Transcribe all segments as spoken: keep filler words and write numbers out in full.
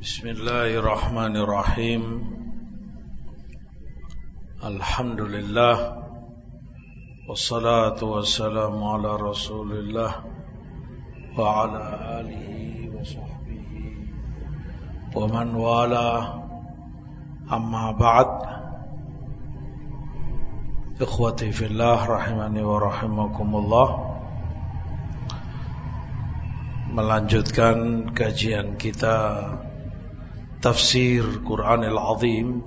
Bismillahirrahmanirrahim. Alhamdulillah. Wassalatu wassalamu ala Rasulillah wa ala alihi wa sahbihi wa man wala. Amma ba'd. Ikhwati fillah rahimani wa rahimakumullah. Melanjutkan kajian kita Tafsir Quranil Azim,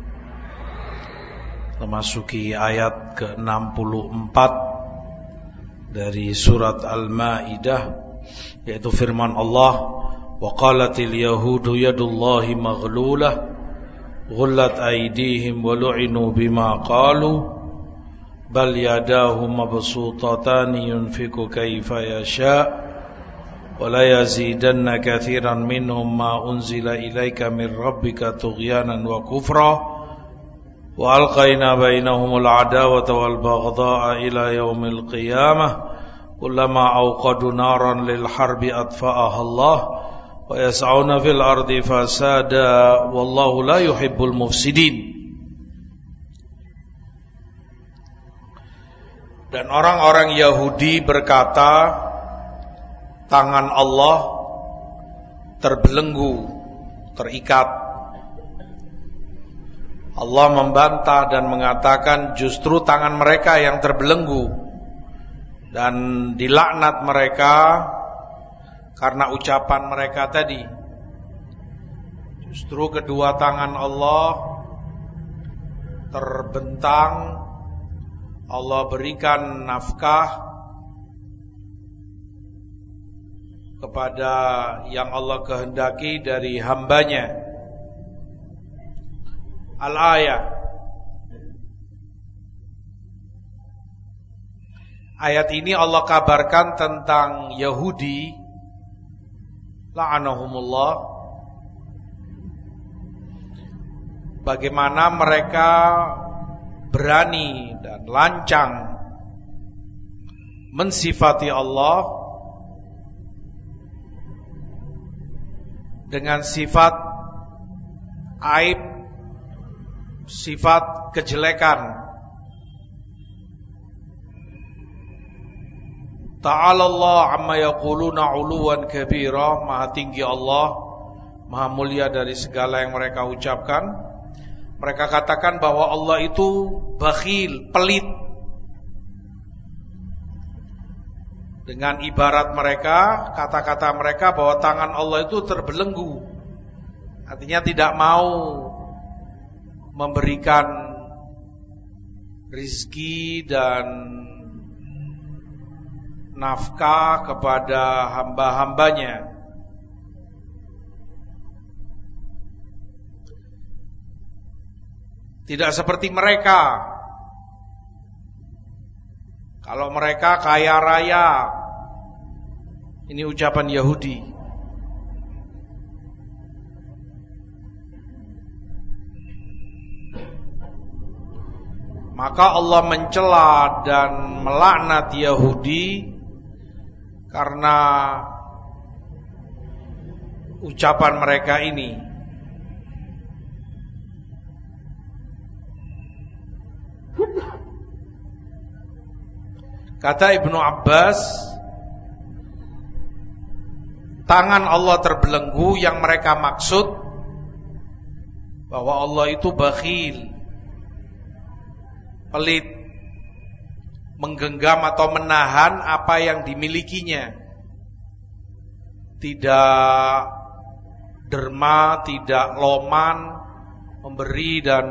memasuki ayat ke enam puluh empat dari surat Al-Maidah, yaitu firman Allah, wa qalatil yahudu yadullahi maghlulah ghullat aydihim wa lu'inu bima qalu bal yadahu mabsutatani yunfiku kaifa yasha' وَلَا يَزِيدَنَّ كَثِيرًا مِّنْهُمْ مَا أُنزِلَ إِلَيْكَ مِنْ رَبِّكَ طُغْيَانًا وَكُفْرًا وَأَلْقَيْنَا بَيْنَهُمُ الْعَدَاوَةَ وَالْبَغْضَاءَ إِلَى يَوْمِ الْقِيَامَةِ كُلَّمَا أَوْقَدُوا نَارًا لِلْحَرْبِ أَطْفَأَهَا اللَّهُ وَيَسْعَوْنَ فِي الْأَرْضِ فَسَادًا وَاللَّهُ لَا يُحِبُّ الْمُفْسِدِينَ. Dan orang-orang Yahudi berkata, tangan Allah terbelenggu, terikat. Allah membantah dan mengatakan justru tangan mereka yang terbelenggu, dan dilaknat mereka karena ucapan mereka tadi. Justru kedua tangan Allah terbentang. Allah berikan nafkah kepada yang Allah kehendaki dari hambanya. Al-ayat. Ayat ini Allah kabarkan tentang Yahudi, la'anahumullah, bagaimana mereka berani dan lancang mensifati Allah dengan sifat aib, sifat kejelekan. Ta'ala Allah amma yaquluna 'uluwan kabira, maha tinggi Allah, maha mulia dari segala yang mereka ucapkan. Mereka katakan bahwa Allah itu bakhil, pelit. Dengan ibarat mereka, kata-kata mereka bahwa tangan Allah itu terbelenggu, artinya tidak mau memberikan rizki dan nafkah kepada hamba-hambanya. Tidak seperti mereka. Kalau mereka kaya raya, ini ucapan Yahudi. Maka Allah mencela dan melaknat Yahudi karena ucapan mereka ini. Kata Ibnu Abbas, tangan Allah terbelenggu yang mereka maksud bahwa Allah itu bakhil, pelit, menggenggam atau menahan apa yang dimilikinya, tidak derma, tidak loman, memberi dan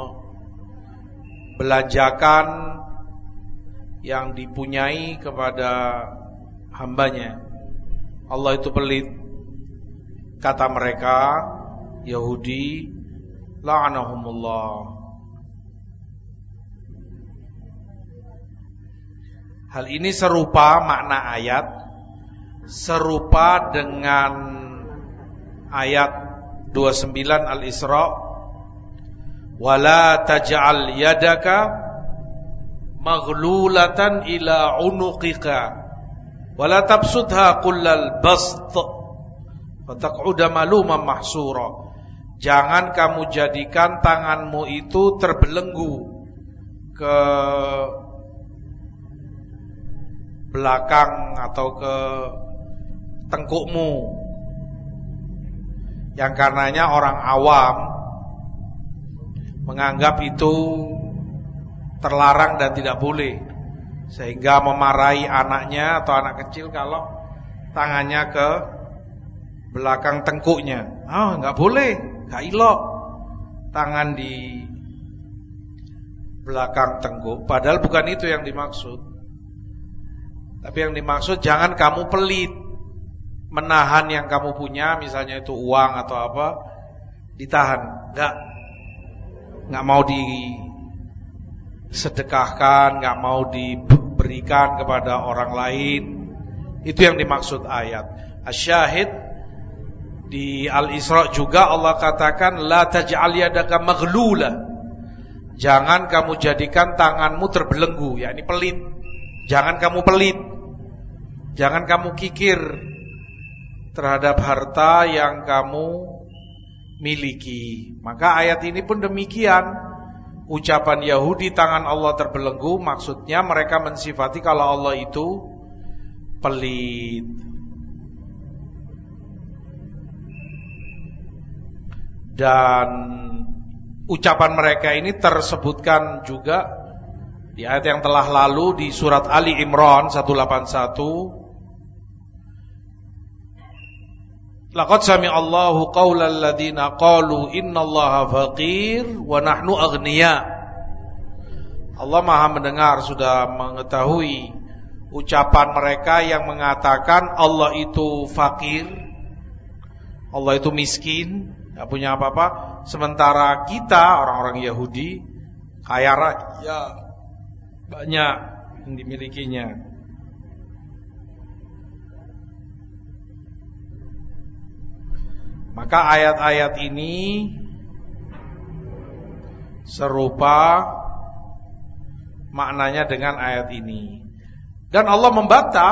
membelanjakan yang dipunyai kepada hambanya. Allah itu pelit. Kata mereka Yahudi, la'anahumullah. Hal ini serupa makna ayat, serupa dengan ayat dua puluh sembilan Al-Isra, wala taj'al yadaka maghlulatan ila unuqika wala tabsudha kullal bast Fataq'uda maluman mahsura. Jangan kamu jadikan tanganmu itu terbelenggu ke belakang atau ke tengkukmu, yang karenanya orang awam menganggap itu terlarang dan tidak boleh, sehingga memarahi anaknya atau anak kecil kalau tangannya ke belakang tengkuknya. Ah, nggak boleh, nggak ilok tangan di belakang tengkuk. Padahal bukan itu yang dimaksud. Tapi yang dimaksud jangan kamu pelit menahan yang kamu punya, misalnya itu uang atau apa, ditahan. Nggak, nggak mau disedekahkan, nggak mau diberikan kepada orang lain. Itu yang dimaksud ayat. Asyahid di Al-Isra juga Allah katakan la taj'al yadaka maghlula. Jangan kamu jadikan tanganmu terbelenggu, yakni pelit. Jangan kamu pelit. Jangan kamu kikir terhadap harta yang kamu miliki. Maka ayat ini pun demikian. Ucapan Yahudi tangan Allah terbelenggu, maksudnya mereka mensifati kalau Allah itu pelit. Dan ucapan mereka ini tersebutkan juga di ayat yang telah lalu di surat Ali Imran seratus delapan puluh satu. Laqad sami'allahu qaulal ladzina qalu innallaha faqir wa nahnu aghnia. Allah Maha mendengar, sudah mengetahui ucapan mereka yang mengatakan Allah itu fakir, Allah itu miskin, tidak punya apa-apa, sementara kita orang-orang Yahudi kaya raya, banyak yang dimilikinya. Maka ayat-ayat ini serupa maknanya dengan ayat ini. Dan Allah membantah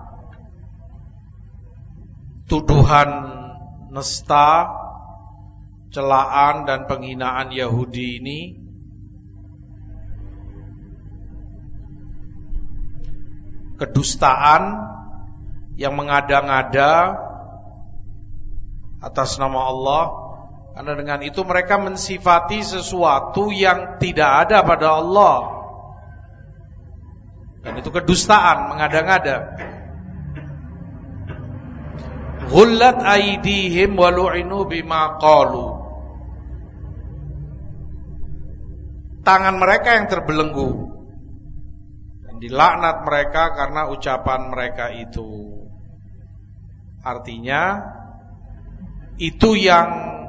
tuduhan nista, celaan dan penghinaan Yahudi ini. Kedustaan yang mengada-ngada atas nama Allah, karena dengan itu mereka mensifati sesuatu yang tidak ada pada Allah. Dan itu kedustaan, mengada-ngada. Ghullat aydihim wa lu'inu bima qalu. Tangan mereka yang terbelenggu dan dilaknat mereka karena ucapan mereka itu. Artinya itu yang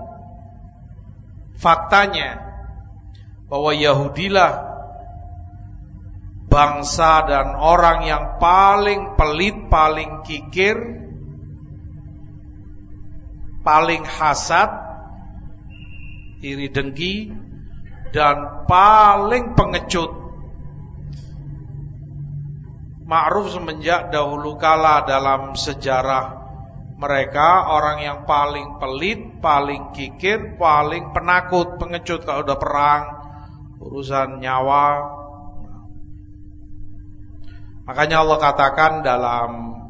faktanya, bahwa Yahudilah bangsa dan orang yang paling pelit, paling kikir, paling hasad, iri dengki, dan paling pengecut. Ma'ruf semenjak dahulu kala dalam sejarah mereka orang yang paling pelit, paling kikir, paling penakut, pengecut kalau udah perang, urusan nyawa. Makanya Allah katakan dalam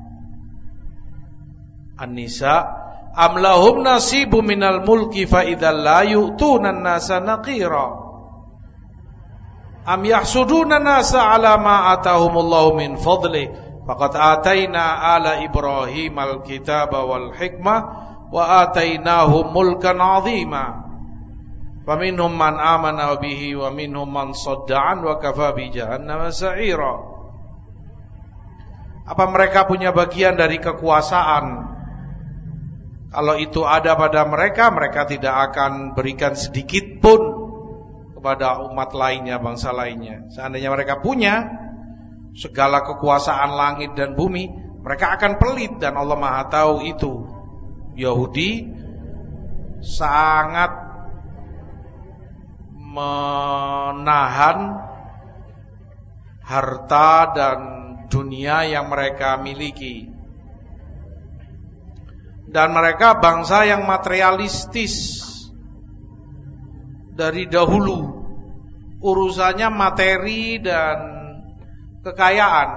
An-Nisa, am lahum nasibu minal mulki fa idzal la yu'tuna an-nasa naqira am yahsuduna an-nasa ala ma atahumullahu min fadli faqad ataina ala Ibrahim al-kitaba wal hikmah wa atainahum mulkan 'azima faminhum man amana bihi wa minhum man sadda'an wa kafa bi jahannam sa'ira. Apa mereka punya bagian dari kekuasaan? Kalau itu ada pada mereka, mereka tidak akan berikan sedikit pun kepada umat lainnya, bangsa lainnya. Seandainya mereka punya segala kekuasaan langit dan bumi, mereka akan pelit, dan Allah Maha tahu itu. Yahudi sangat menahan harta dan dunia yang mereka miliki. Dan mereka bangsa yang materialistis dari dahulu. Urusannya materi dan kekayaan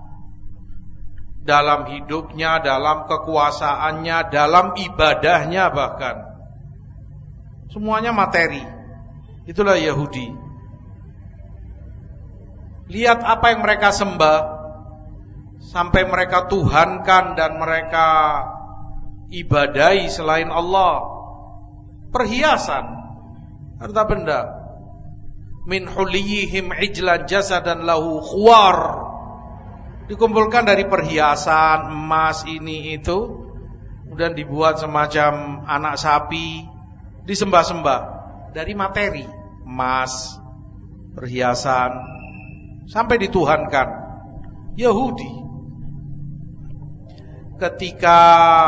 dalam hidupnya, dalam kekuasaannya, dalam ibadahnya bahkan. Semuanya materi. Itulah Yahudi. Lihat apa yang mereka sembah, sampai mereka tuhankan dan mereka ibadahi selain Allah. Perhiasan, harta benda. Min huliyihim ijlan jasadan lahu khuwar. Dikumpulkan dari perhiasan, emas ini itu, kemudian dibuat semacam anak sapi, disembah-sembah dari materi, emas, perhiasan, sampai dituhankan. Yahudi. Ketika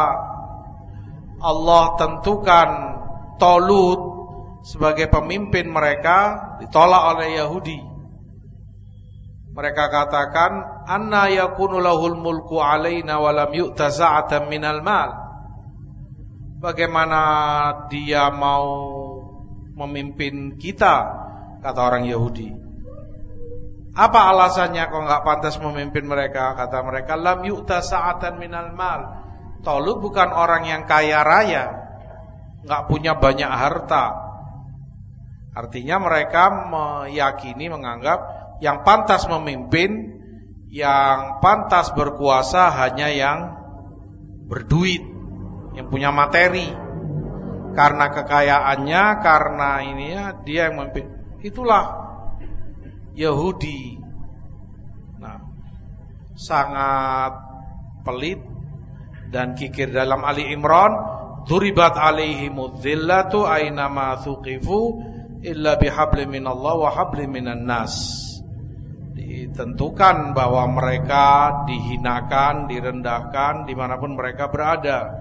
Allah tentukan Talut sebagai pemimpin mereka, ditolak oleh Yahudi. Mereka katakan, anna yakunu lahul mulku alaina wa lam yu'ta sa'atan minal mal. Bagaimana dia mau memimpin kita, kata orang Yahudi. Apa alasannya kok enggak pantas memimpin mereka? Kata mereka, lam yu'ta sa'atan minal mal. Talut bukan orang yang kaya raya, enggak punya banyak harta. Artinya mereka meyakini, menganggap yang pantas memimpin, yang pantas berkuasa hanya yang berduit, yang punya materi. Karena kekayaannya, karena ininya dia yang memimpin. Itulah Yahudi. Nah, sangat pelit dan kikir. Dalam Ali Imran, duribat alaihimudz zillatu aina ma thuqifu illa bihabli minallah wa habli minan nas. Ditentukan bahwa mereka dihinakan, direndahkan dimanapun mereka berada.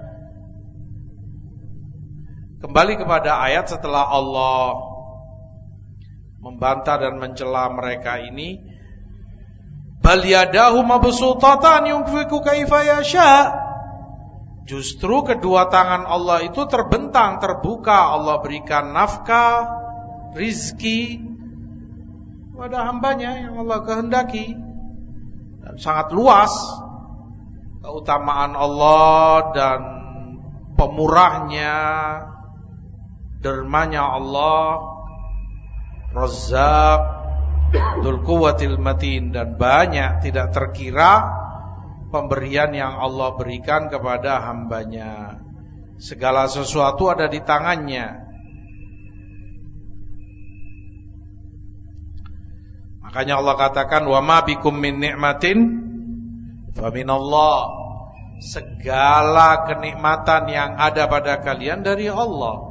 Kembali kepada ayat setelah Allah membantah dan mencela mereka ini, bal yadahu mabsutatan yunfiqu kaifa yasha. Justru kedua tangan Allah itu terbentang, terbuka. Allah berikan nafkah, rizki pada hambanya yang Allah kehendaki. Dan sangat luas keutamaan Allah dan pemurahnya, dermanya Allah, Razzaq, Dzul Quwwatil Matin, dan banyak tidak terkira pemberian yang Allah berikan kepada hambanya. Segala sesuatu ada di tangannya. Makanya Allah katakan, wa ma bikum min ni'matin fa minallah. Segala kenikmatan yang ada pada kalian dari Allah.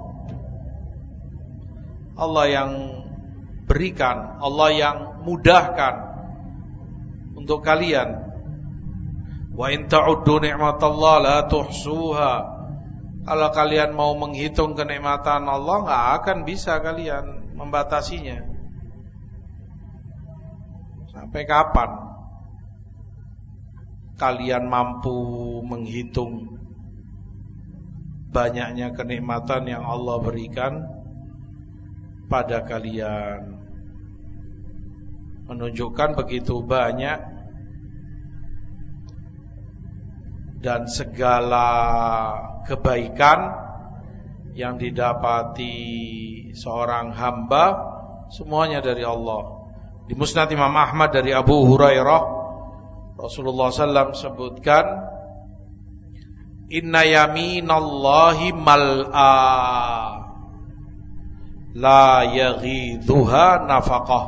Allah yang berikan, Allah yang mudahkan untuk kalian. Wa in ta'uddu ni'matallahi la tuhsuha. Kalau kalian mau menghitung kenikmatan Allah, enggak akan bisa kalian membatasinya. Sampai kapan kalian mampu menghitung banyaknya kenikmatan yang Allah berikan pada kalian? Menunjukkan begitu banyak dan segala kebaikan yang didapati seorang hamba semuanya dari Allah. Di Musnad Imam Ahmad dari Abu Hurairah, Rasulullah sallallahu alaihi wasallam sebutkan, inna yaminallahi mal'a la yaghidhuha nafaqah.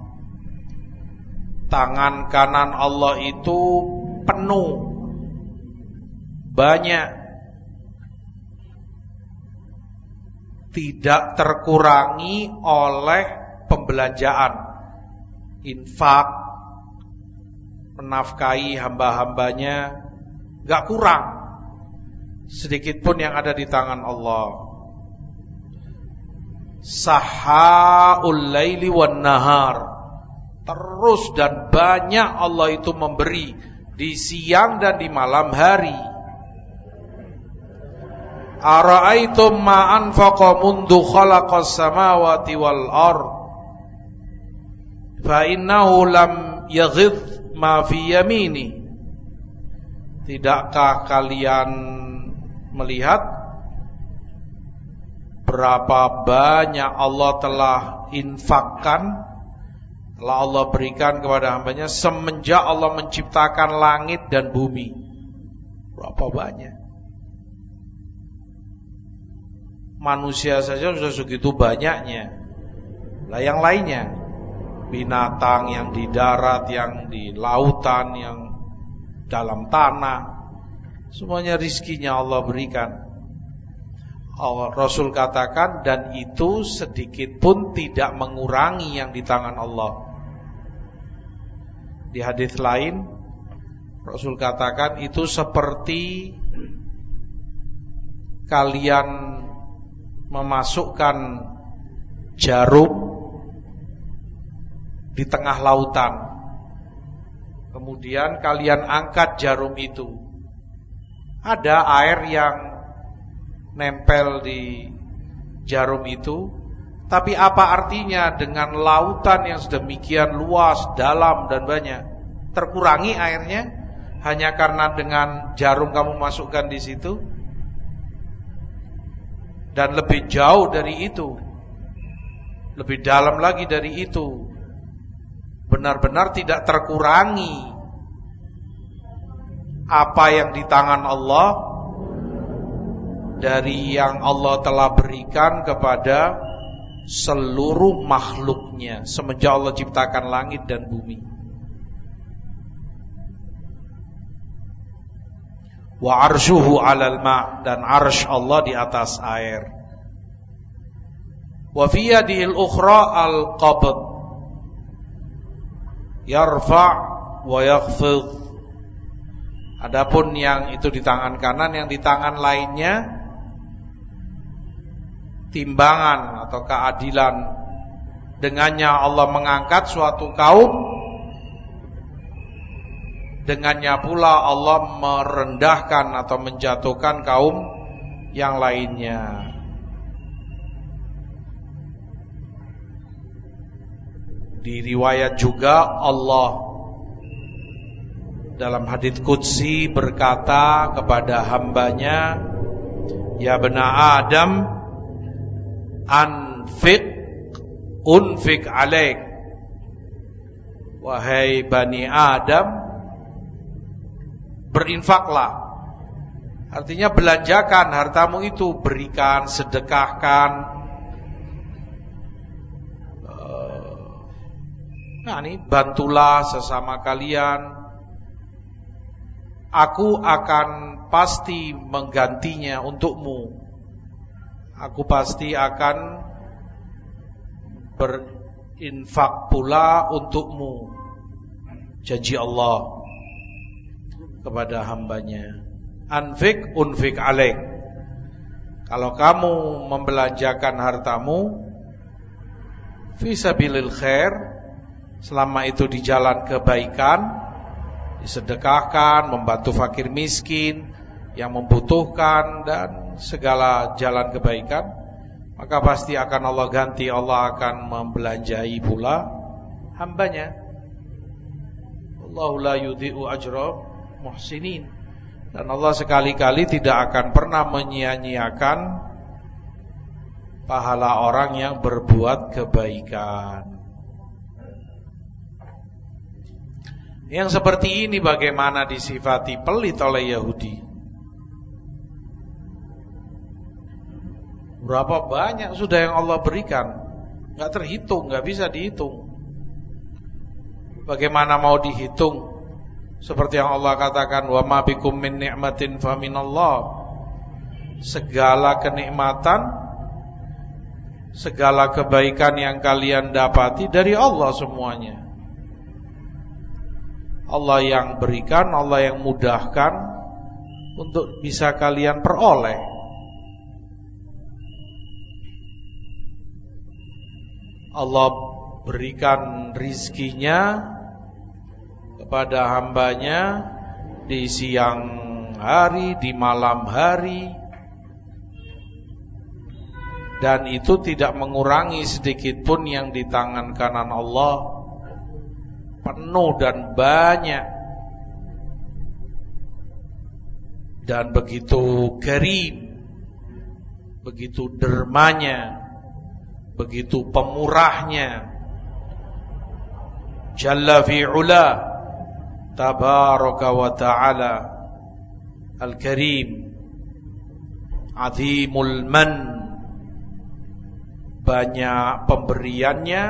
Tangan kanan Allah itu penuh, banyak, tidak terkurangi oleh pembelanjaan, infak, menafkahi hamba-hambanya, gak kurang sedikit pun yang ada di tangan Allah. Sahaul laili wan nahar, terus dan banyak Allah itu memberi di siang dan di malam hari. Ara'aitum ma anfaqa mundu khalaqas samawati wal ard fa innahu lam yaghidh ma fi yamini. Tidakkah kalian melihat berapa banyak Allah telah infakkan, telah Allah berikan kepada hambanya semenjak Allah menciptakan langit dan bumi? Berapa banyak? Manusia saja sudah segitu banyaknya. Lah yang lainnya, binatang yang di darat, yang di lautan, yang dalam tanah, semuanya rizkinya Allah berikan. Allah, Rasul katakan, dan itu sedikit pun tidak mengurangi yang di tangan Allah. Di hadis lain Rasul katakan itu seperti kalian memasukkan jarum di tengah lautan, kemudian kalian angkat jarum itu. Ada air yang nempel di jarum itu, tapi apa artinya dengan lautan yang sedemikian luas, dalam dan banyak? Terkurangi airnya hanya karena dengan jarum kamu masukkan di situ? Dan lebih jauh dari itu, lebih dalam lagi dari itu, benar-benar tidak terkurangi apa yang di tangan Allah dari yang Allah telah berikan kepada seluruh makhluknya semenjak Allah ciptakan langit dan bumi. Wa arshuhu 'alal ma', dan arsy Allah di atas air. Wa fi yadil ukhra al-qabd, yarfa' wa yakhfid. Adapun yang itu di tangan kanan, yang di tangan lainnya timbangan atau keadilan. Dengannya Allah mengangkat suatu kaum, dengannya pula Allah merendahkan atau menjatuhkan kaum yang lainnya. Di riwayat juga Allah dalam hadits qudsi berkata kepada hambanya, ya bena Adam, anfiq unfiq alaik. Wahai bani Adam, berinfaklah. Artinya belanjakan hartamu itu, berikan, sedekahkan. Nah ini, bantulah sesama kalian. Aku akan pasti menggantinya untukmu. Aku pasti akan berinfak pula untukmu. Janji Allah kepada hambanya. Anfik unfik alaik. Kalau kamu membelanjakan hartamu fi sabilil khair, selama itu di jalan kebaikan, disedekahkan, membantu fakir miskin yang membutuhkan, dan segala jalan kebaikan, maka pasti akan Allah ganti. Allah akan membelanjai pula hambanya. Allahu la yudhi'u ajra muhsinin. Dan Allah sekali-kali tidak akan pernah menyia-nyiakan pahala orang yang berbuat kebaikan. Yang seperti ini bagaimana disifati pelit oleh Yahudi? Berapa banyak sudah yang Allah berikan, gak terhitung, gak bisa dihitung. Bagaimana mau dihitung? Seperti yang Allah katakan, wa ma bikum min ni'matin fa minallah. Segala kenikmatan, segala kebaikan yang kalian dapati dari Allah semuanya. Allah yang berikan, Allah yang mudahkan untuk bisa kalian peroleh. Allah berikan rizkinya kepada hambanya di siang hari, di malam hari, dan itu tidak mengurangi sedikit pun yang di tangan kanan Allah, penuh dan banyak, dan begitu karim, begitu dermanya, begitu pemurahnya. Jalla fi'ula, tabaraka wa ta'ala, al-karim, azimul man, banyak pemberiannya,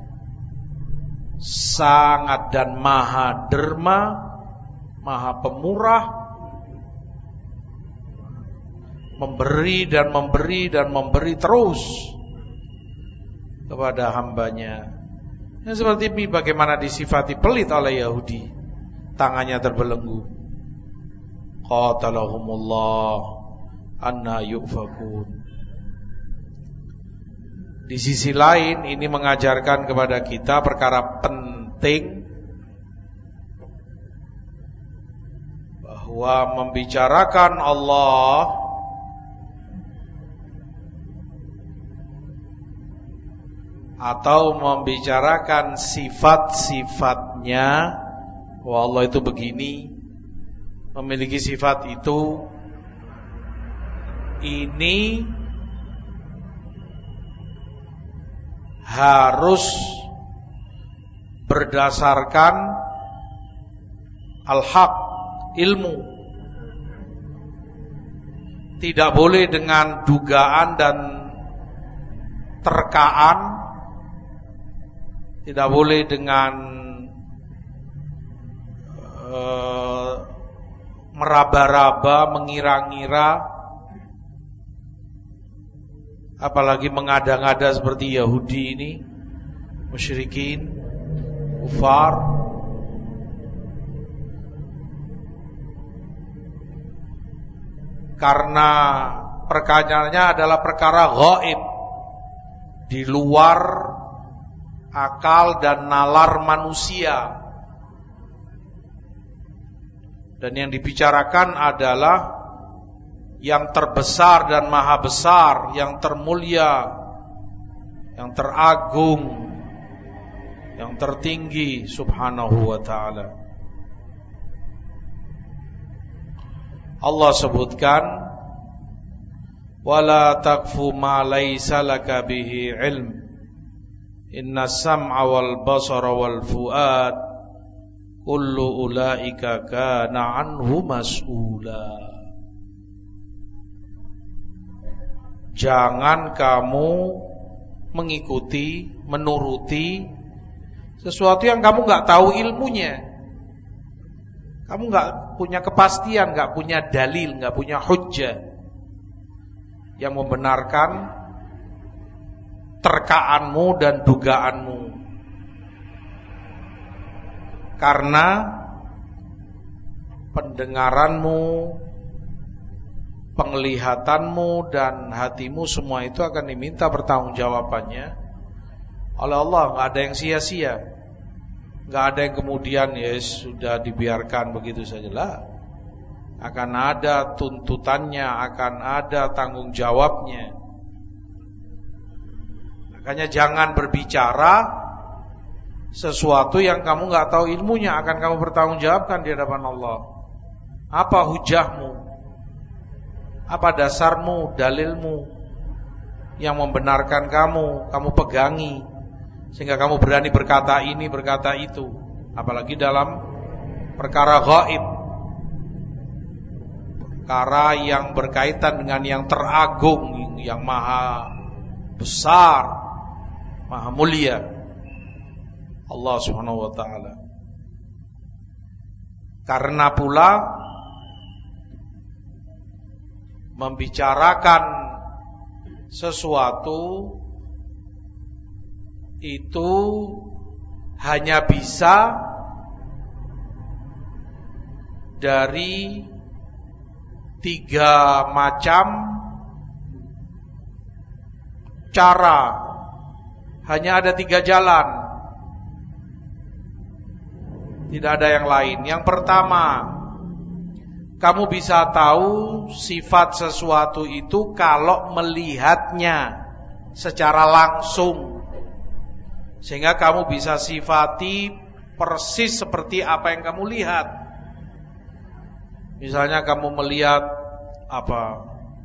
sangat dan maha derma, maha pemurah, memberi dan memberi dan memberi terus kepada hambanya. Yang seperti ini bagaimana disifati pelit oleh Yahudi, tangannya terbelenggu. Qatalahumullah anna yufakun. Di sisi lain ini mengajarkan kepada kita perkara penting, bahwa membicarakan Allah atau membicarakan sifat-sifatnya, bahwa Allah itu begini, memiliki sifat itu, ini harus berdasarkan al-haq, ilmu. Tidak boleh dengan dugaan dan terkaan, tidak boleh dengan uh, meraba-raba, mengira-ngira, apalagi mengada-ngada seperti Yahudi ini, musyrikin, kufar. Karena perkaranya adalah perkara gaib, di luar akal dan nalar manusia. Dan yang dibicarakan adalah yang terbesar dan maha besar, yang termulia, yang teragung, yang tertinggi subhanahu wa ta'ala. Allah sebutkan, wala taqfu ma laysa laka bihi ilm, inna sam'a wal basara wal fuad kullu ulaika kana anhu mas'ula. Jangan kamu mengikuti, menuruti sesuatu yang kamu gak tahu ilmunya. Kamu gak punya kepastian, gak punya dalil, gak punya hujjah yang membenarkan terkaanmu dan dugaanmu. Karena pendengaranmu, penglihatanmu dan hatimu, semua itu akan diminta pertanggungjawabannya oleh Allah. Gak ada yang sia-sia, gak ada yang kemudian ya sudah dibiarkan begitu saja lah. Akan ada tuntutannya, akan ada tanggung jawabnya. Makanya jangan berbicara sesuatu yang kamu gak tahu ilmunya, akan kamu bertanggungjawabkan di hadapan Allah. Apa hujahmu? Apa dasarmu, dalilmu yang membenarkan kamu, kamu pegangi, sehingga kamu berani berkata ini, berkata itu. Apalagi dalam perkara gaib, perkara yang berkaitan dengan yang teragung, yang maha besar, maha mulia, Allah subhanahu wa ta'ala. Karena pula membicarakan sesuatu itu hanya bisa dari tiga macam cara. Hanya ada tiga jalan, tidak ada yang lain. Yang pertama, kamu bisa tahu sifat sesuatu itu kalau melihatnya, secara langsung, sehingga kamu bisa sifati persis seperti apa yang kamu lihat. Misalnya kamu melihat apa?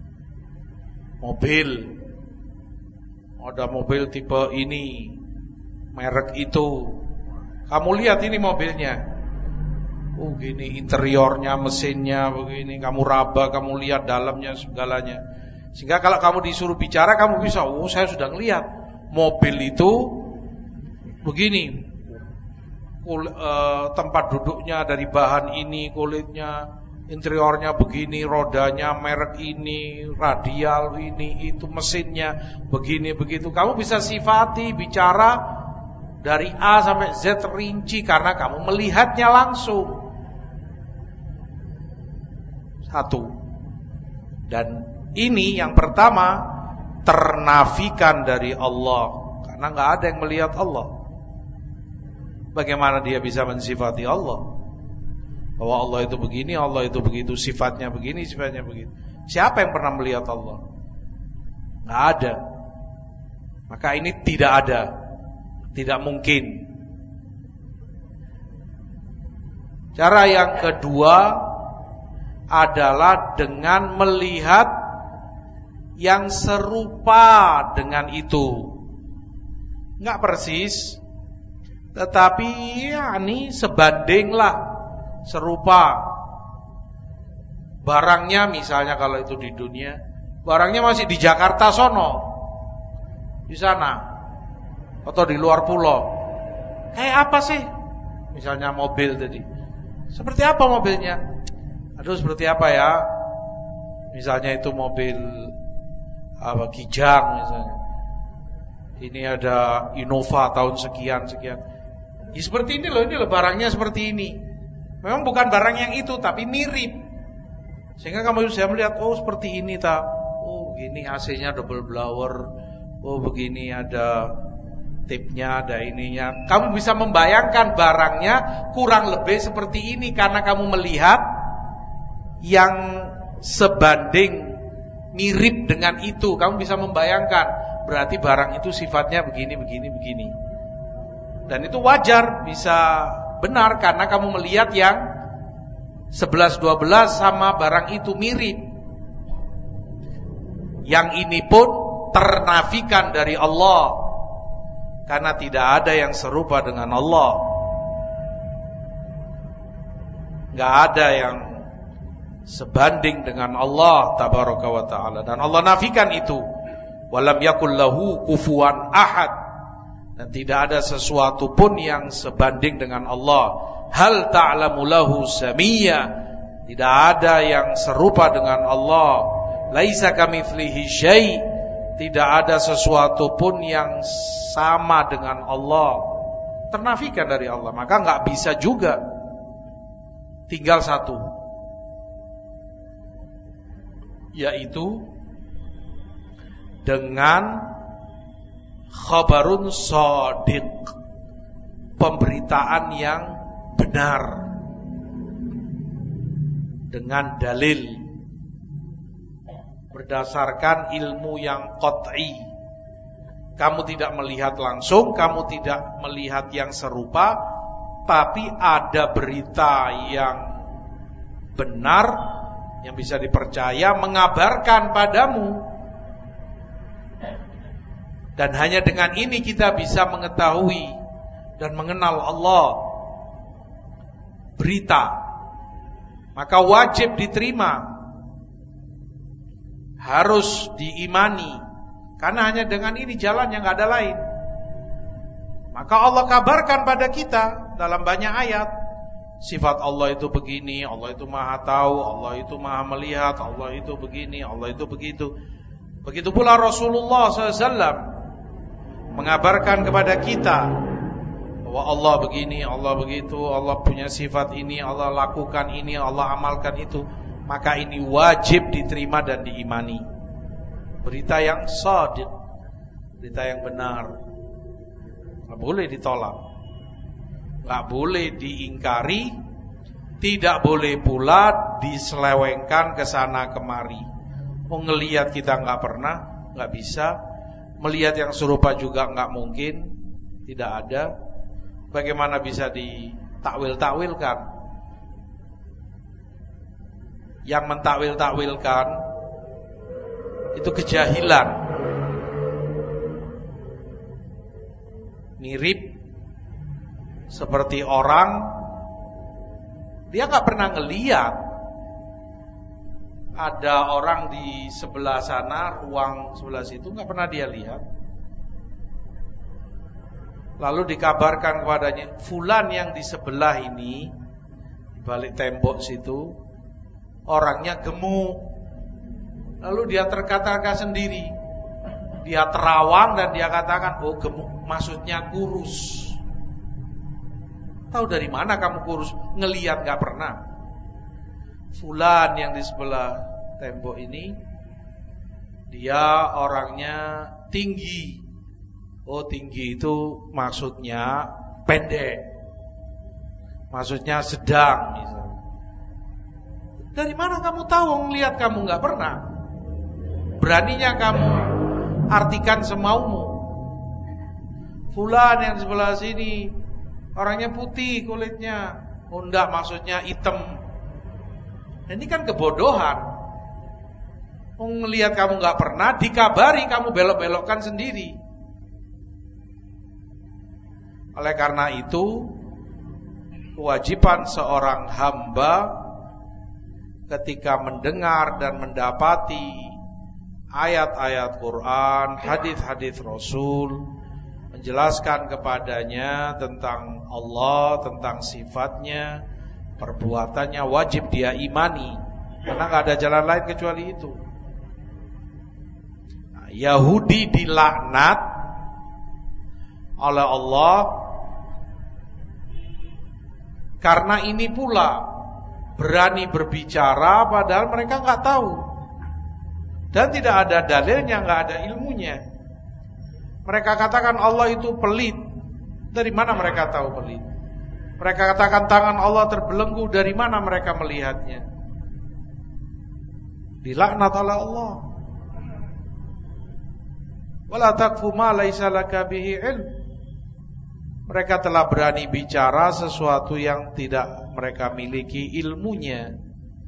Mobil. Ada mobil tipe ini, merek itu. Kamu lihat ini mobilnya. Oh gini interiornya, mesinnya begini, kamu raba, kamu lihat dalamnya segalanya. Sehingga kalau kamu disuruh bicara, kamu bisa, oh saya sudah ngelihat mobil itu begini, Kul, uh, tempat duduknya dari bahan ini, kulitnya, interiornya begini, rodanya merek ini, radial ini, itu mesinnya begini begitu. Kamu bisa sifati, bicara dari A sampai Z rinci karena kamu melihatnya langsung. Satu. Dan ini yang pertama, ternafikan dari Allah, karena nggak ada yang melihat Allah. Bagaimana dia bisa mensifati Allah? Bahwa Allah itu begini, Allah itu begitu, sifatnya begini, sifatnya begitu. Siapa yang pernah melihat Allah? Nggak ada. Maka ini tidak ada, tidak mungkin. Cara yang kedua adalah dengan melihat yang serupa dengan itu. Enggak persis, tetapi ya ini sebandinglah, serupa. Barangnya misalnya kalau itu di dunia, barangnya masih di Jakarta sono, di sana, atau di luar pulau. Kayak apa sih? Misalnya mobil tadi, seperti apa mobilnya? Aduh seperti apa ya? Misalnya itu mobil apa, Kijang misalnya. Ini ada Innova tahun sekian sekian. Ya, seperti ini loh, ini loh barangnya seperti ini. Memang bukan barang yang itu, tapi mirip. Sehingga kamu bisa melihat, oh seperti ini tak. Oh gini A C-nya double blower. Oh begini ada tipnya, ada ininya. Kamu bisa membayangkan barangnya kurang lebih seperti ini karena kamu melihat yang sebanding mirip dengan itu. Kamu bisa membayangkan, berarti barang itu sifatnya begini, begini, begini. Dan itu wajar, bisa benar karena kamu melihat yang sebelas dua belas sama barang itu mirip. Yang ini pun ternafikan dari Allah, karena tidak ada yang serupa dengan Allah. Gak ada yang sebanding dengan Allah tabaraka wa ta'ala. Dan Allah nafikan itu, walam yakul lahu kufuwan ahad, dan tidak ada sesuatu pun yang sebanding dengan Allah. Hal ta'lamu lahu samiyya, tidak ada yang serupa dengan Allah. Laisa kamitslihi syai', tidak ada sesuatu pun yang sama dengan Allah. Ternafikan dari Allah, maka enggak bisa juga. Tinggal satu, yaitu dengan khabarun shadiq, pemberitaan yang benar dengan dalil, berdasarkan ilmu yang qat'i. Kamu tidak melihat langsung, kamu tidak melihat yang serupa, tapi ada berita yang benar, yang bisa dipercaya, mengabarkan padamu. Dan hanya dengan ini kita bisa mengetahui dan mengenal Allah. Berita, maka wajib diterima, harus diimani, karena hanya dengan ini jalan yang gak ada lain. Maka Allah kabarkan pada kita dalam banyak ayat, sifat Allah itu begini, Allah itu maha tahu, Allah itu maha melihat, Allah itu begini, Allah itu begitu. Begitu pula Rasulullah shallallahu alaihi wasallam mengabarkan kepada kita bahwa Allah begini, Allah begitu, Allah punya sifat ini, Allah lakukan ini, Allah amalkan itu. Maka ini wajib diterima dan diimani. Berita yang shadiq, berita yang benar, gak boleh ditolak, gak boleh diingkari, tidak boleh pula diselewengkan ke sana kemari. Mau ngelihat kita gak pernah, gak bisa. Melihat yang serupa juga enggak mungkin, tidak ada. Bagaimana bisa ditakwil-takwilkan? Yang mentakwil-takwilkan itu kejahilan. Mirip seperti orang dia enggak pernah ngelihat ada orang di sebelah sana, ruang sebelah situ, enggak pernah dia lihat. Lalu dikabarkan kepadanya, fulan yang di sebelah ini, di balik tembok situ, orangnya gemuk. Lalu dia terkata-kata sendiri, dia terawang dan dia katakan, oh gemuk, maksudnya kurus. Tahu dari mana kamu kurus? Ngelihat gak pernah. Fulan yang di sebelah tembok ini, dia orangnya tinggi. Oh tinggi itu maksudnya pendek, maksudnya sedang misalnya. Dari mana kamu tahu? Ngelihat kamu gak pernah. Beraninya kamu artikan semaumu. Fulan yang di sebelah sini orangnya putih kulitnya. Oh enggak, maksudnya hitam. Ini kan kebodohan. Oh, ngelihat kamu gak pernah, dikabari kamu belok-belokkan sendiri. Oleh karena itu, kewajiban seorang hamba ketika mendengar dan mendapati ayat-ayat Quran, hadis-hadis Rasul menjelaskan kepadanya tentang Allah, tentang sifatnya, perbuatannya, wajib dia imani. Karena gak ada jalan lain kecuali itu. Nah, Yahudi dilaknat oleh Allah karena ini pula berani berbicara padahal mereka gak tahu. Dan tidak ada dalilnya, gak ada ilmunya. Mereka katakan Allah itu pelit. Dari mana mereka tahu pelit? Mereka katakan tangan Allah terbelenggu. Dari mana mereka melihatnya? Dilaknat oleh Allah. Wala taqfu ma laisa laka bihi ilm. Mereka telah berani bicara sesuatu yang tidak mereka miliki ilmunya.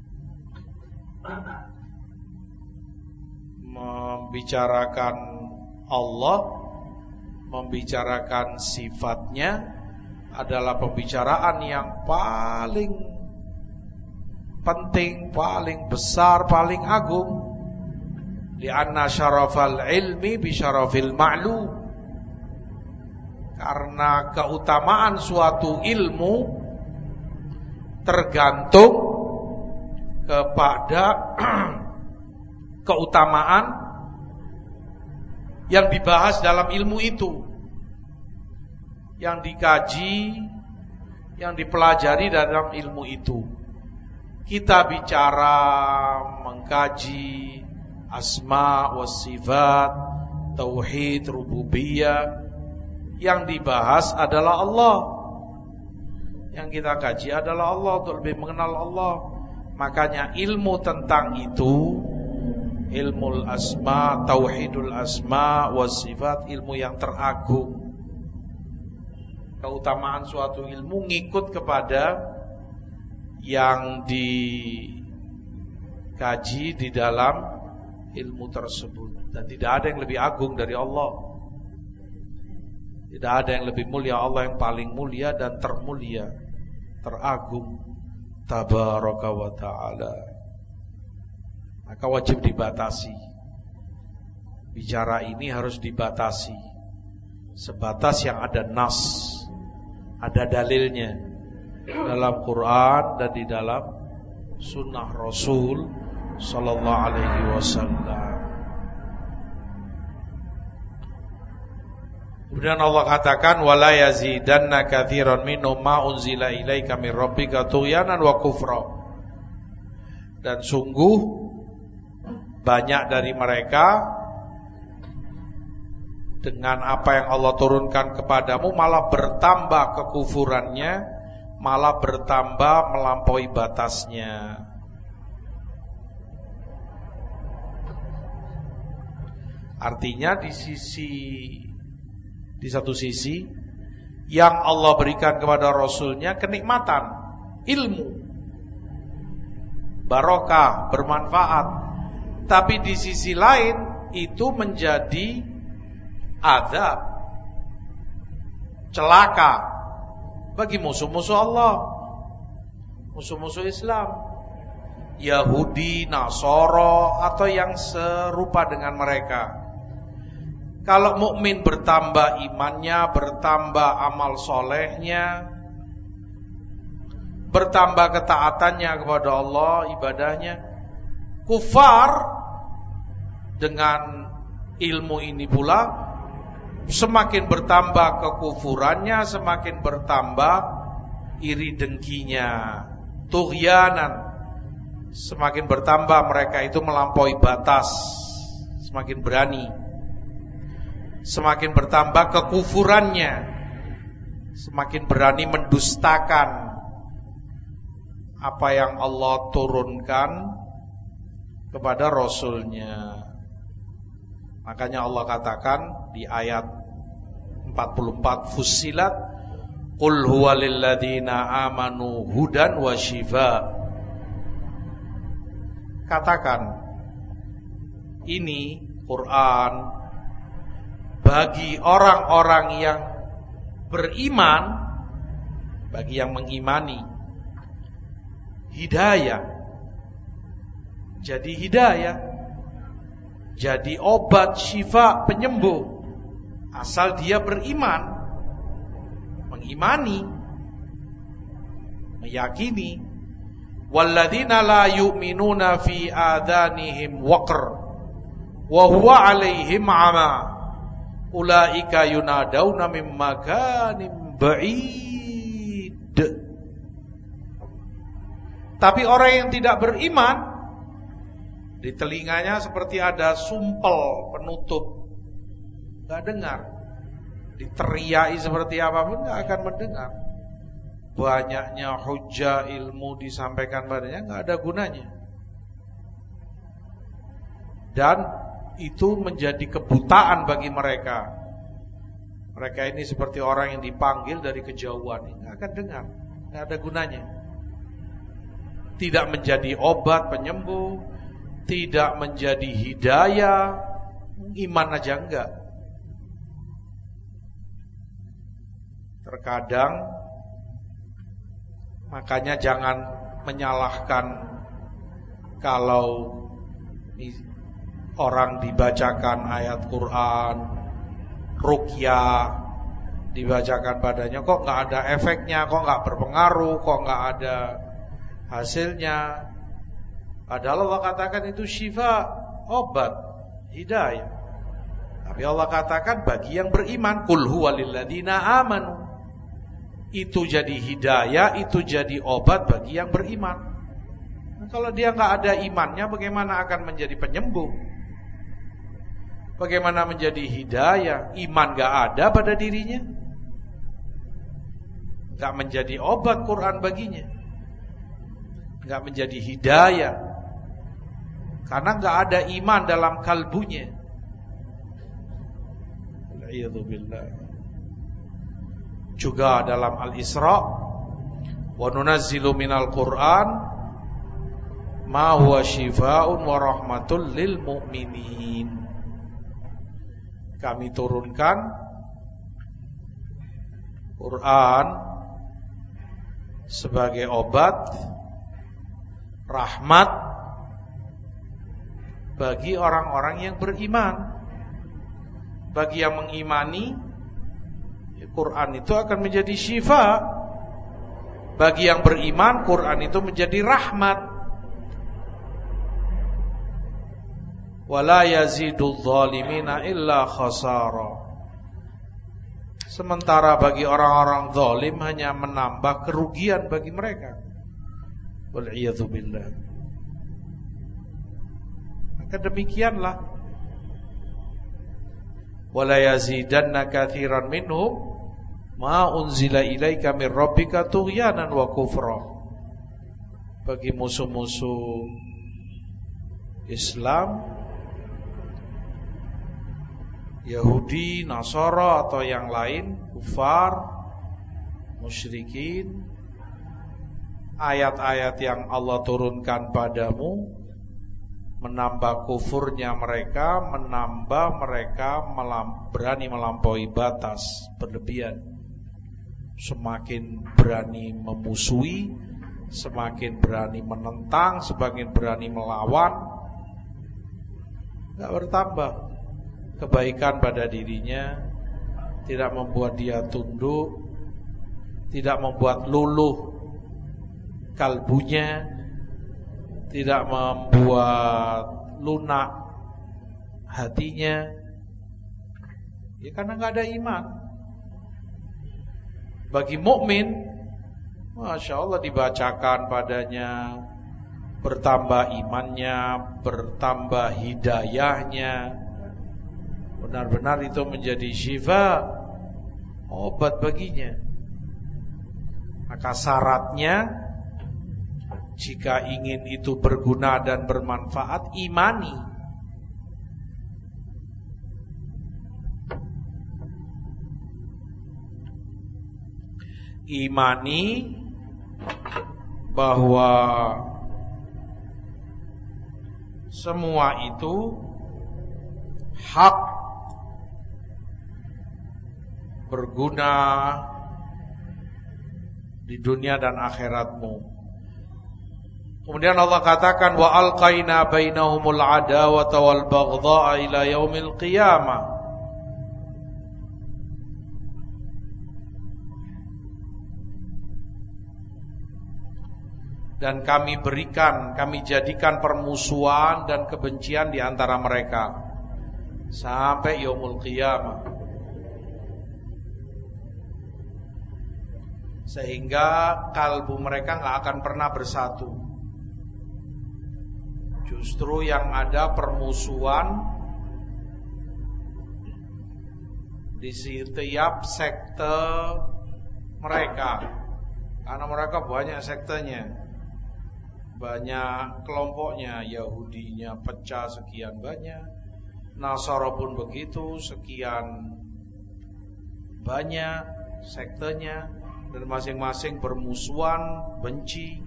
Membicarakan Allah, membicarakan sifatnya adalah pembicaraan yang paling penting, paling besar, paling agung. Lianna syarafal ilmi bi syarafil ma'lum. Karena keutamaan suatu ilmu tergantung kepada keutamaan yang dibahas dalam ilmu itu, yang dikaji, yang dipelajari dalam ilmu itu. Kita bicara mengkaji asma wa sifat, tauhid, rububiyah, yang dibahas adalah Allah. Yang kita kaji adalah Allah, untuk lebih mengenal Allah. Makanya ilmu tentang itu, ilmu asma, tauhidul asma wa sifat, ilmu yang teragung. Keutamaan suatu ilmu ngikut kepada yang dikaji di dalam ilmu tersebut. Dan tidak ada yang lebih agung dari Allah. Tidak ada yang lebih mulia. Allah yang paling mulia dan termulia, teragung, tabaraka wa ta'ala. Maka wajib dibatasi. Bicara ini harus dibatasi sebatas yang ada nas, ada dalilnya dalam Quran dan di dalam sunnah Rasul sallallahu alaihi wasallam. Kemudian Allah katakan wala yazidanna katsiran minhum ma unzila ilaika min rabbika tughyanan wa kufra. Dan sungguh banyak dari mereka dengan apa yang Allah turunkan kepadamu malah bertambah kekufurannya, malah bertambah melampaui batasnya. Artinya di sisi di satu sisi yang Allah berikan kepada Rasulnya kenikmatan, ilmu, barokah, bermanfaat. Tapi di sisi lain itu menjadi azab, celaka bagi musuh-musuh Allah, musuh-musuh Islam, Yahudi, Nasoro, atau yang serupa dengan mereka. Kalau mukmin bertambah imannya, bertambah amal solehnya, bertambah ketaatannya kepada Allah, ibadahnya. Kufar dengan ilmu ini pula semakin bertambah kekufurannya, semakin bertambah iri dengkinya, tughyanan, semakin bertambah mereka itu melampaui batas, semakin berani, semakin bertambah kekufurannya, semakin berani mendustakan apa yang Allah turunkan kepada Rasulnya. Makanya Allah katakan di ayat empat puluh empat Fussilat, Qul huwa lilladzina amanu hudan wa shifa. Katakan, ini Quran bagi orang-orang yang beriman, bagi yang mengimani, hidayah. Jadi hidayah, jadi obat, syifa, penyembuh, asal dia beriman, mengimani, meyakini. Walladzina la yu'minuna fi adhanihim waqr wa huwa 'alaihim 'ama ulaika yunadawna min makanin ba'id. Tapi orang yang tidak beriman, di telinganya seperti ada sumpel penutup, enggak dengar. Diteriaki seperti apapun enggak akan mendengar. Banyaknya hujjah ilmu disampaikan padanya enggak ada gunanya. Dan itu menjadi kebutaan bagi mereka. Mereka ini seperti orang yang dipanggil dari kejauhan, enggak akan dengar, enggak ada gunanya. Tidak menjadi obat penyembuh, tidak menjadi hidayah, iman aja enggak. Terkadang makanya jangan menyalahkan kalau orang dibacakan ayat Quran, ruqyah dibacakan padanya, kok enggak ada efeknya, kok enggak berpengaruh, kok enggak ada hasilnya. Padahal Allah katakan itu syifa, obat, hidayah. Tapi Allah katakan bagi yang beriman, qul huwa lilladzina amanu. Itu jadi hidayah, itu jadi obat bagi yang beriman. Nah, kalau dia enggak ada imannya, bagaimana akan menjadi penyembuh? Bagaimana menjadi hidayah? Iman enggak ada pada dirinya, enggak menjadi obat Quran baginya, enggak menjadi hidayah, karena enggak ada iman dalam kalbunya. Wa'iyadzubillah. Juga dalam Al-Isra, wa nunazzilu minal Qur'an ma huwa shifaa'un wa rahmatul lil mu'minin. Kami turunkan Quran sebagai obat, rahmat bagi orang-orang yang beriman. Bagi yang mengimani, Quran itu akan menjadi syifa. Bagi yang beriman, Quran itu menjadi rahmat. Wala yazidul zalimina illa khasara. Sementara bagi orang-orang zalim hanya menambah kerugian bagi mereka. Wal'iyadzubillah. Maka demikianlah, wala yazidanna katsiran minhum ma unzila ilaika min rabbika tughyanan wa kufra. Bagi musuh-musuh Islam Yahudi, Nasara atau yang lain, kufar, musyrikin, ayat-ayat yang Allah turunkan padamu menambah kufurnya mereka, menambah mereka melam, berani melampaui batas, berlebihan. Semakin berani memusuhi, semakin berani menentang, semakin berani melawan, gak bertambah kebaikan pada dirinya, tidak membuat dia tunduk, tidak membuat luluh kalbunya, tidak membuat lunak hatinya. Ya karena gak ada iman. Bagi mukmin, Masya Allah, dibacakan padanya, bertambah imannya, bertambah hidayahnya, benar-benar itu menjadi syifa, obat baginya. Maka syaratnya, jika ingin itu berguna dan bermanfaat, imani. Imani bahwa semua itu hak, berguna di dunia dan akhiratmu. Kemudian Allah katakan, wa alqaina bainahumul adawata wal baghdha'a ila yaumil qiyamah. Dan kami berikan, kami jadikan permusuhan dan kebencian di antara mereka sampai yaumul qiyamah, sehingga kalbu mereka gak akan pernah bersatu. Justru yang ada permusuhan di setiap sekte mereka, karena mereka banyak sektenya, banyak kelompoknya. Yahudinya pecah sekian banyak, Nasara pun begitu, sekian banyak sektenya, dan masing-masing bermusuhan, benci.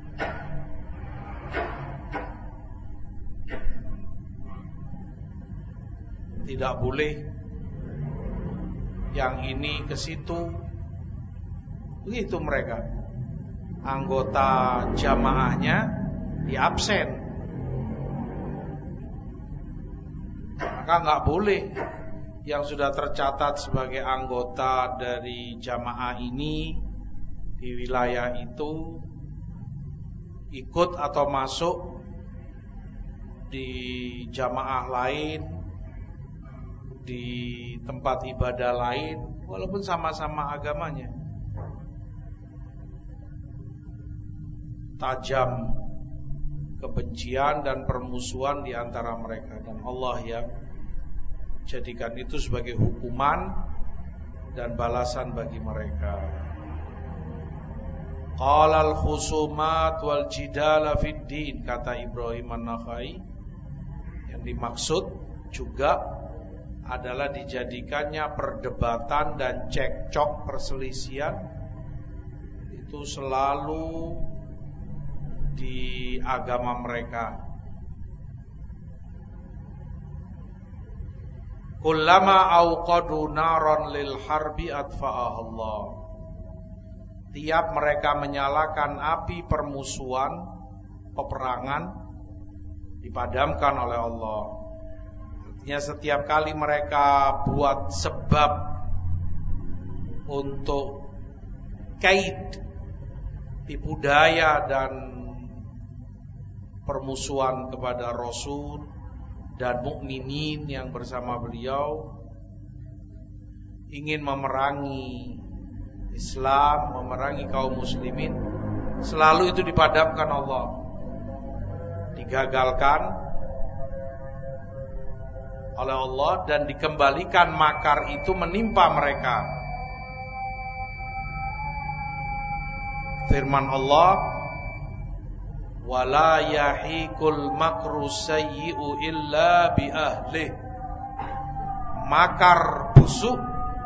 Tidak boleh yang ini ke situ. Begitu mereka. Anggota jamaahnya diabsen. Maka nggak boleh yang sudah tercatat sebagai anggota dari jamaah ini di wilayah itu ikut atau masuk di jamaah lain, di tempat ibadah lain, walaupun sama-sama agamanya. Tajam kebencian dan permusuhan di antara mereka, dan Allah yang jadikan itu sebagai hukuman dan balasan bagi mereka. Qala al-khusumat wal jidala fid din, kata Ibrahim An-Nakhai, yang dimaksud juga adalah dijadikannya perdebatan dan cekcok, perselisihan itu selalu di agama mereka. Kullama auqadu naran lil harbi atfa'aha Allah. Tiap mereka menyalakan api permusuhan, peperangan, dipadamkan oleh Allah. Artinya setiap kali mereka buat sebab untuk kaid, tipu daya dan permusuhan kepada Rasul dan mukminin yang bersama beliau, ingin memerangi Islam, memerangi kaum muslimin, selalu itu dipadamkan Allah, digagalkan oleh Allah, dan dikembalikan makar itu menimpa mereka. Firman Allah, wala yahiqul makru sayyi'u illa bi ahlih. makar busuk,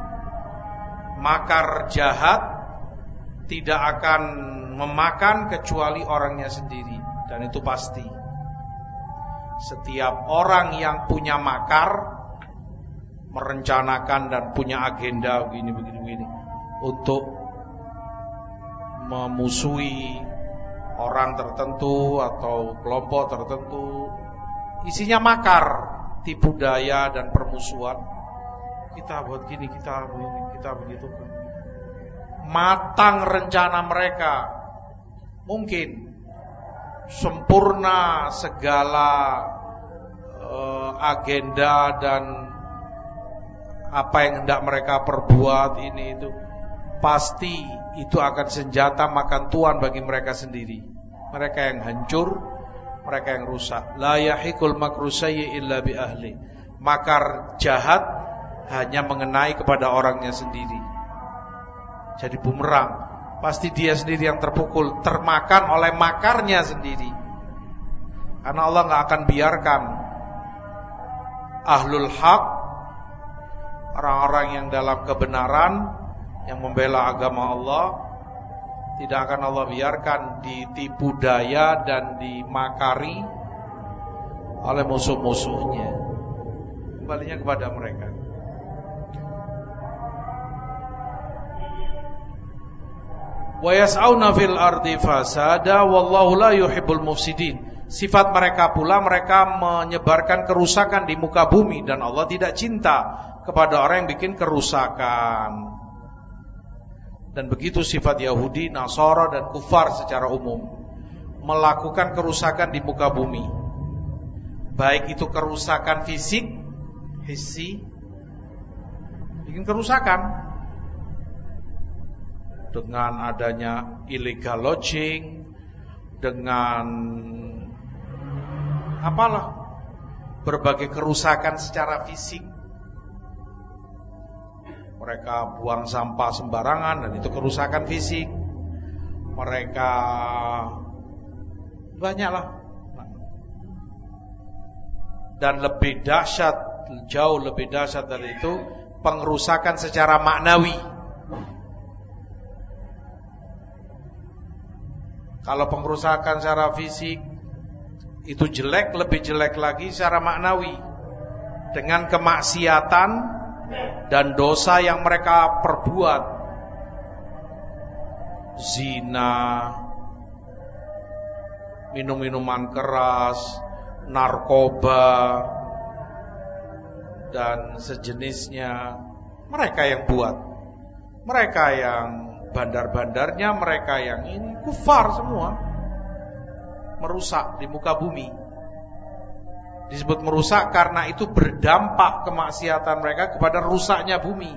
makar jahat tidak akan memakan kecuali orangnya sendiri. Dan itu pasti. Setiap orang yang punya makar, merencanakan dan punya agenda begini begini begini untuk memusuhi orang tertentu atau kelompok tertentu, isinya makar, tipu daya dan permusuhan. Kita buat gini, kita begini, kita begitu. Matang rencana mereka, mungkin sempurna segala uh, agenda dan apa yang hendak mereka perbuat ini itu, pasti itu akan senjata makan tuan bagi mereka sendiri. Mereka yang hancur, mereka yang rusak. La yahiqul makru sayyi illa bi ahli. Makar jahat hanya mengenai kepada orangnya sendiri. Jadi bumerang. Pasti dia sendiri yang terpukul, termakan oleh makarnya sendiri. Karena Allah gak akan biarkan ahlul haq, orang-orang yang dalam kebenaran, yang membela agama Allah, tidak akan Allah biarkan ditipu daya dan dimakari oleh musuh-musuhnya. Kembalinya kepada mereka. Wa yas'auna fil ardi fasada wallahu la yuhibbul mufsidin. Sifat mereka pula, mereka menyebarkan kerusakan di muka bumi, dan Allah tidak cinta kepada orang yang bikin kerusakan. Dan begitu sifat Yahudi, Nasara dan kufar secara umum, melakukan kerusakan di muka bumi. Baik itu kerusakan fisik, hissi, bikin kerusakan dengan adanya illegal lodging, dengan apalah, berbagai kerusakan secara fisik. Mereka buang sampah sembarangan dan itu kerusakan fisik. Mereka banyaklah. Dan lebih dahsyat, jauh lebih dahsyat dari itu, pengerusakan secara maknawi. Kalau pengerusakan secara fisik itu jelek, lebih jelek lagi secara maknawi, dengan kemaksiatan dan dosa yang mereka perbuat. Zina, minum-minuman keras, narkoba dan sejenisnya, mereka yang buat. Mereka yang bandar-bandarnya, mereka yang ini, kufar semua, merusak di muka bumi. Disebut merusak karena itu berdampak kemaksiatan mereka kepada rusaknya bumi.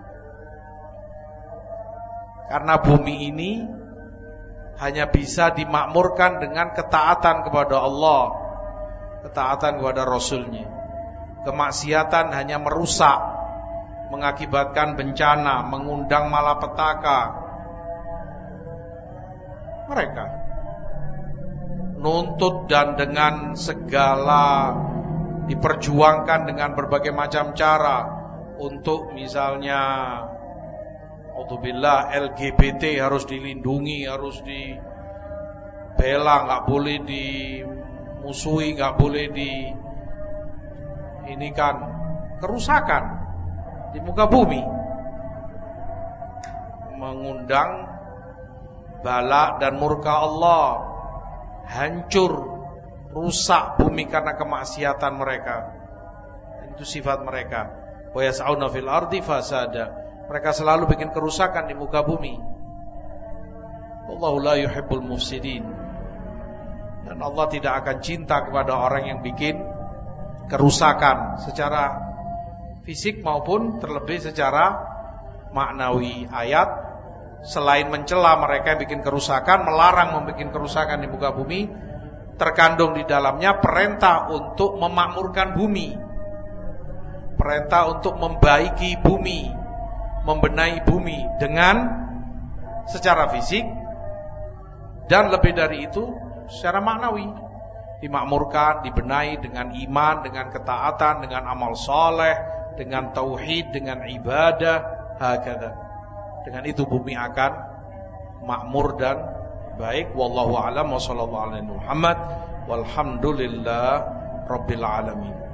Karena bumi ini hanya bisa dimakmurkan dengan ketaatan kepada Allah, ketaatan kepada Rasulnya. Kemaksiatan hanya merusak, mengakibatkan bencana, mengundang malapetaka. Mereka nuntut dan dengan segala diperjuangkan dengan berbagai macam cara untuk misalnya auzubillah L G B T harus dilindungi, harus dibela, nggak boleh dimusuhi, nggak boleh di ini kan kerusakan di muka bumi, mengundang bala dan murka Allah, hancur, rusak bumi karena kemaksiatan mereka. Itu sifat mereka. Wa yas'auna fil ardi fasada. Mereka selalu bikin kerusakan di muka bumi. Wallahu la yuhibbul mufsidin. Dan Allah tidak akan cinta kepada orang yang bikin kerusakan secara fisik maupun terlebih secara maknawi. Ayat selain mencela mereka yang bikin kerusakan, melarang membuat kerusakan di muka bumi, terkandung di dalamnya perintah untuk memakmurkan bumi, perintah untuk membaiki bumi, membenahi bumi dengan secara fisik, dan lebih dari itu secara maknawi, dimakmurkan, dibenahi dengan iman, dengan ketaatan, dengan amal soleh, dengan tauhid, dengan ibadah, hakadha. Dengan itu bumi akan makmur dan baik. Wallahu a'lam wa sallallahu alaihi Muhammad walhamdulillah rabbil alamin.